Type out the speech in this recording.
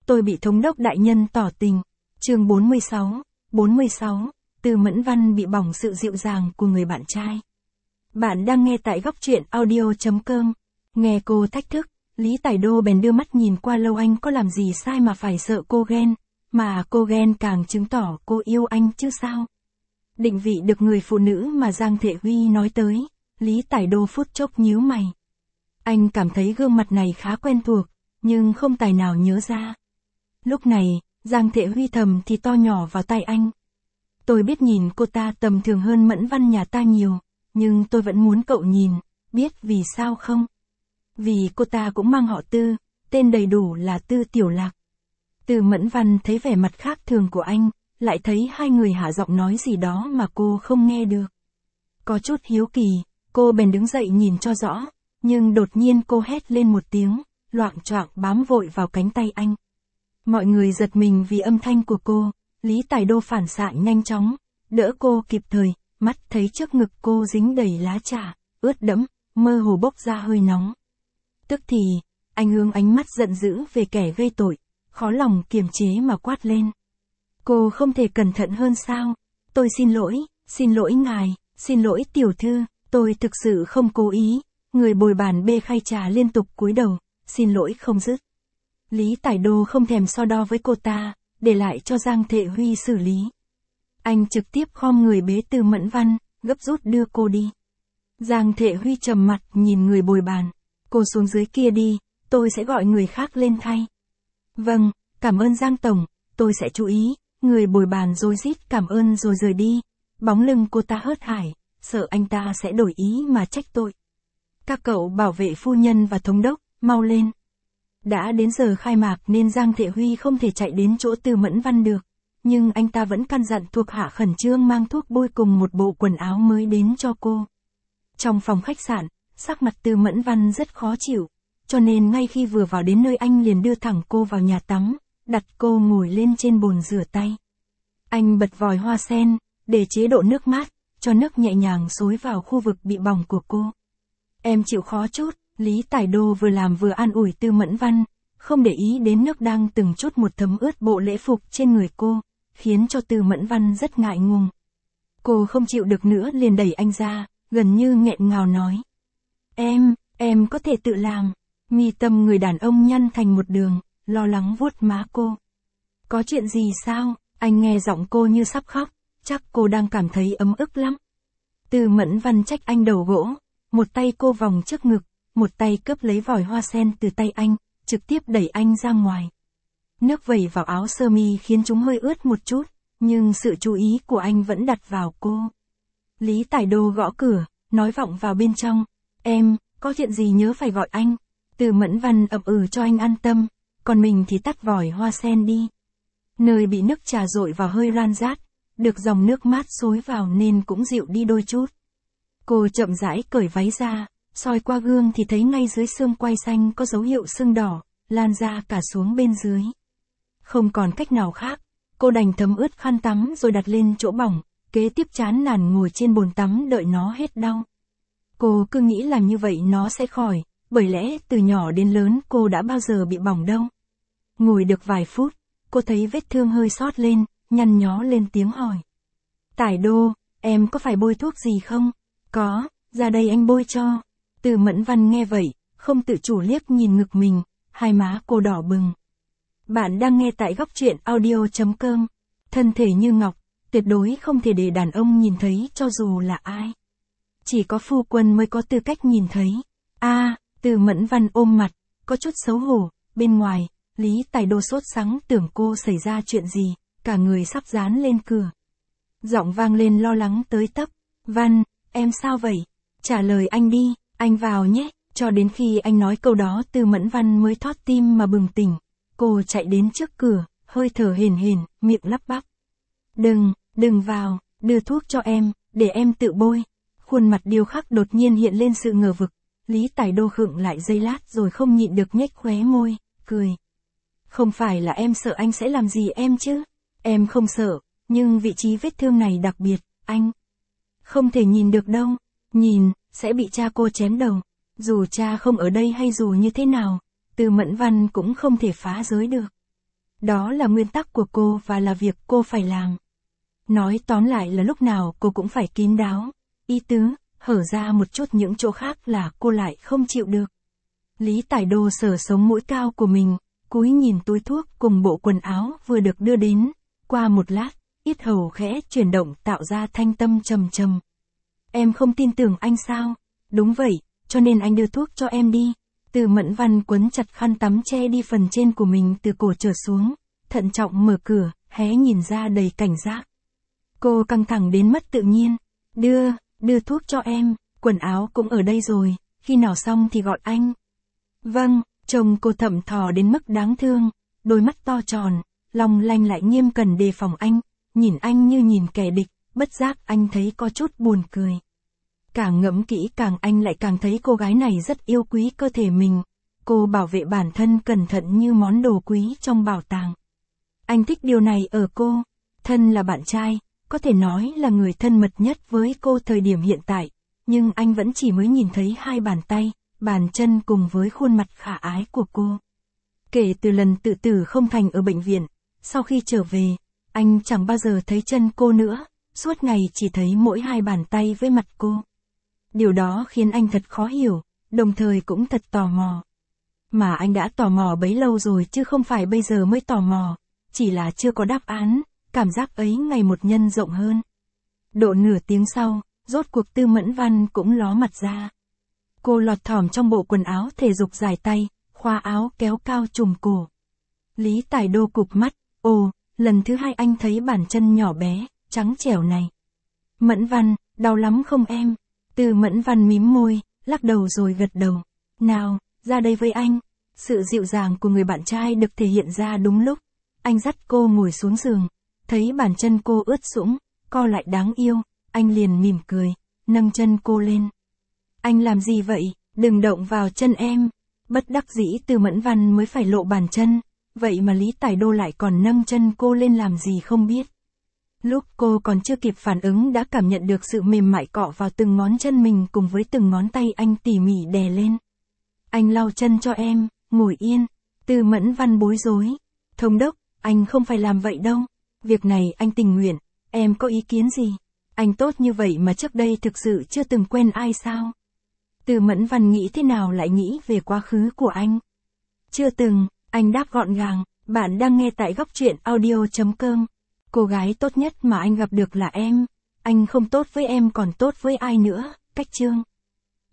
Tôi bị thống đốc đại nhân tỏ tình. Chương 46, Từ Mẫn Văn bị bỏng sự dịu dàng của người bạn trai. Bạn đang nghe tại góc truyện audio.com. Nghe cô thách thức, Lý Tải Đô bèn đưa mắt nhìn qua Lâu Anh có làm gì sai mà phải sợ cô ghen, mà cô ghen càng chứng tỏ cô yêu anh chứ sao. Định vị được người phụ nữ mà Giang Thệ Huy nói tới, Lý Tải Đô phút chốc nhíu mày. Anh cảm thấy gương mặt này khá quen thuộc, nhưng không tài nào nhớ ra. Lúc này, Giang Thệ Huy thầm thì to nhỏ vào tai anh. Tôi biết nhìn cô ta tầm thường hơn Mẫn Văn nhà ta nhiều, nhưng tôi vẫn muốn cậu nhìn, biết vì sao không? Vì cô ta cũng mang họ Tư, tên đầy đủ là Tư Tiểu Lạc. Từ Mẫn Văn thấy vẻ mặt khác thường của anh, lại thấy hai người hạ giọng nói gì đó mà cô không nghe được. Có chút hiếu kỳ, cô bèn đứng dậy nhìn cho rõ, nhưng đột nhiên cô hét lên một tiếng, loạng choạng bám vội vào cánh tay anh. Mọi người giật mình vì âm thanh của cô, Lý Tải Đô phản xạ nhanh chóng, đỡ cô kịp thời, mắt thấy trước ngực cô dính đầy lá trà, ướt đẫm, mơ hồ bốc ra hơi nóng. Tức thì, anh hướng ánh mắt giận dữ về kẻ gây tội, khó lòng kiềm chế mà quát lên. Cô không thể cẩn thận hơn sao? Tôi xin lỗi ngài, xin lỗi tiểu thư, tôi thực sự không cố ý. Người bồi bàn bê khay trà liên tục cúi đầu, xin lỗi không dứt. Lý Tải Đô không thèm so đo với cô ta, để lại cho Giang Thệ Huy xử lý. Anh trực tiếp khom người bế Từ Mẫn Văn, gấp rút đưa cô đi. Giang Thệ Huy trầm mặt nhìn người bồi bàn. Cô xuống dưới kia đi, tôi sẽ gọi người khác lên thay. Vâng, cảm ơn Giang Tổng, tôi sẽ chú ý. Người bồi bàn rối rít cảm ơn rồi rời đi. Bóng lưng cô ta hớt hải, sợ anh ta sẽ đổi ý mà trách tội. Các cậu bảo vệ phu nhân và thống đốc, mau lên. Đã đến giờ khai mạc nên Giang Thệ Huy không thể chạy đến chỗ Từ Mẫn Văn được, nhưng anh ta vẫn căn dặn thuộc hạ khẩn trương mang thuốc bôi cùng một bộ quần áo mới đến cho cô. Trong phòng khách sạn, sắc mặt Từ Mẫn Văn rất khó chịu, cho nên ngay khi vừa vào đến nơi anh liền đưa thẳng cô vào nhà tắm, đặt cô ngồi lên trên bồn rửa tay. Anh bật vòi hoa sen, để chế độ nước mát, cho nước nhẹ nhàng xối vào khu vực bị bỏng của cô. Em chịu khó chút, Lý Tải Đô vừa làm vừa an ủi Từ Mẫn Văn, không để ý đến nước đang từng chút một thấm ướt bộ lễ phục trên người cô, khiến cho Từ Mẫn Văn rất ngại ngùng. Cô không chịu được nữa liền đẩy anh ra, gần như nghẹn ngào nói. Em có thể tự làm. Mi tâm người đàn ông nhăn thành một đường, lo lắng vuốt má cô. Có chuyện gì sao? Anh nghe giọng cô như sắp khóc, chắc cô đang cảm thấy ấm ức lắm. Từ Mẫn Văn trách anh đầu gỗ, một tay cô vòng trước ngực, một tay cướp lấy vòi hoa sen từ tay anh, trực tiếp đẩy anh ra ngoài. Nước vẩy vào áo sơ mi khiến chúng hơi ướt một chút, nhưng sự chú ý của anh vẫn đặt vào cô. Lý Tải Đô gõ cửa, nói vọng vào bên trong. Em, có chuyện gì nhớ phải gọi anh. Từ Mẫn Văn ậm ừ cho anh an tâm, còn mình thì tắt vòi hoa sen đi. Nơi bị nước trà dội vào hơi ran rát, được dòng nước mát xối vào nên cũng dịu đi đôi chút. Cô chậm rãi cởi váy ra, soi qua gương thì thấy ngay dưới xương quai xanh có dấu hiệu sưng đỏ, lan ra cả xuống bên dưới. Không còn cách nào khác, cô đành thấm ướt khăn tắm rồi đặt lên chỗ bỏng, kế tiếp chán nản ngồi trên bồn tắm đợi nó hết đau. Cô cứ nghĩ làm như vậy nó sẽ khỏi, bởi lẽ từ nhỏ đến lớn cô đã bao giờ bị bỏng đâu. Ngồi được vài phút, cô thấy vết thương hơi sót lên, nhăn nhó lên tiếng hỏi. Tải Đô, em có phải bôi thuốc gì không? Có, ra đây anh bôi cho. Từ Mẫn Văn nghe vậy, không tự chủ liếc nhìn ngực mình, hai má cô đỏ bừng. Bạn đang nghe tại góc truyện audio.com. Thân thể như ngọc, tuyệt đối không thể để đàn ông nhìn thấy cho dù là ai. Chỉ có phu quân mới có tư cách nhìn thấy. Từ Mẫn Văn ôm mặt, có chút xấu hổ, bên ngoài, Lý Tải Đô sốt sắng tưởng cô xảy ra chuyện gì, cả người sắp dán lên cửa. Giọng vang lên lo lắng tới tấp. Văn, em sao vậy? Trả lời anh đi, anh vào nhé. Cho đến khi anh nói câu đó Từ Mẫn Văn mới thót tim mà bừng tỉnh. Cô chạy đến trước cửa, hơi thở hền hền, miệng lắp bắp. Đừng vào, đưa thuốc cho em, để em tự bôi. Khuôn mặt điêu khắc đột nhiên hiện lên sự ngờ vực. Lý Tải Đô khựng lại giây lát rồi không nhịn được nhếch khóe môi, cười. Không phải là em sợ anh sẽ làm gì em chứ? Em không sợ, nhưng vị trí vết thương này đặc biệt, anh không thể nhìn được đâu. Nhìn, sẽ bị cha cô chém đầu. Dù cha không ở đây hay dù như thế nào, Từ Mẫn Văn cũng không thể phá giới được. Đó là nguyên tắc của cô và là việc cô phải làm. Nói tóm lại là lúc nào cô cũng phải kín đáo. Ý tứ, hở ra một chút những chỗ khác là cô lại không chịu được. Lý Tải Đô sờ sống mũi cao của mình, cúi nhìn túi thuốc cùng bộ quần áo vừa được đưa đến. Qua một lát, yết hầu khẽ chuyển động tạo ra thanh tâm trầm trầm. Em không tin tưởng anh sao? Đúng vậy, cho nên anh đưa thuốc cho em đi. Từ Mẫn Văn quấn chặt khăn tắm che đi phần trên của mình từ cổ trở xuống, thận trọng mở cửa, hé nhìn ra đầy cảnh giác. Cô căng thẳng đến mất tự nhiên. Đưa thuốc cho em, quần áo cũng ở đây rồi, khi nào xong thì gọi anh. Vâng, chồng cô thậm thò đến mức đáng thương, đôi mắt to tròn, long lanh lại nghiêm cẩn đề phòng anh, nhìn anh như nhìn kẻ địch, bất giác anh thấy có chút buồn cười. Càng ngẫm kỹ càng anh lại càng thấy cô gái này rất yêu quý cơ thể mình. Cô bảo vệ bản thân cẩn thận như món đồ quý trong bảo tàng. Anh thích điều này ở cô. Thân là bạn trai, có thể nói là người thân mật nhất với cô thời điểm hiện tại, nhưng anh vẫn chỉ mới nhìn thấy hai bàn tay, bàn chân cùng với khuôn mặt khả ái của cô. Kể từ lần tự tử không thành ở bệnh viện, sau khi trở về, anh chẳng bao giờ thấy chân cô nữa, suốt ngày chỉ thấy mỗi hai bàn tay với mặt cô. Điều đó khiến anh thật khó hiểu, đồng thời cũng thật tò mò. Mà anh đã tò mò bấy lâu rồi chứ không phải bây giờ mới tò mò, chỉ là chưa có đáp án, cảm giác ấy ngày một nhân rộng hơn. Độ nửa tiếng sau, rốt cuộc Tư Mẫn Văn cũng ló mặt ra. Cô lọt thỏm trong bộ quần áo thể dục dài tay, khoa áo kéo cao trùm cổ. Lý Tải Đô cụp mắt, ồ, lần thứ hai anh thấy bàn chân nhỏ bé, trắng trẻo này. Mẫn Văn, đau lắm không em? Tư Mẫn Văn mím môi, lắc đầu rồi gật đầu. Nào, ra đây với anh. Sự dịu dàng của người bạn trai được thể hiện ra đúng lúc. Anh dắt cô ngồi xuống giường, thấy bàn chân cô ướt sũng, co lại đáng yêu, anh liền mỉm cười, nâng chân cô lên. Anh làm gì vậy? Đừng động vào chân em. Bất đắc dĩ Tư Mẫn Văn mới phải lộ bàn chân, vậy mà Lý Tải Đô lại còn nâng chân cô lên làm gì không biết. Lúc cô còn chưa kịp phản ứng đã cảm nhận được sự mềm mại cọ vào từng ngón chân mình cùng với từng ngón tay anh tỉ mỉ đè lên. Anh lau chân cho em, ngồi yên. Tư Mẫn Văn bối rối. Thống đốc, anh không phải làm vậy đâu. Việc này anh tình nguyện, em có ý kiến gì? Anh tốt như vậy mà trước đây thực sự chưa từng quen ai sao? Tư Mẫn Văn nghĩ thế nào lại nghĩ về quá khứ của anh? Chưa từng, anh đáp gọn gàng. Bạn đang nghe tại góc truyện audio.com. Cô gái tốt nhất mà anh gặp được là em. Anh không tốt với em còn tốt với ai nữa, Cách Chương.